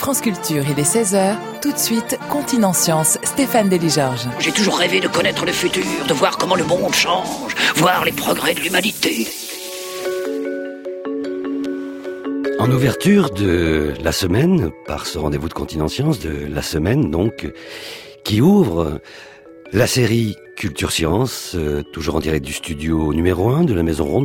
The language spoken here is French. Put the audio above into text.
France Culture, il est 16h. Tout de suite, Continent Science, Stéphane Delis-Georges. J'ai toujours rêvé de connaître le futur, de voir comment le monde change, voir les progrès de l'humanité. En ouverture de la semaine, par ce rendez-vous de Continent Science, de la semaine donc, qui ouvre la série Culture Science, toujours en direct du studio numéro 1 de la Maison Ronde,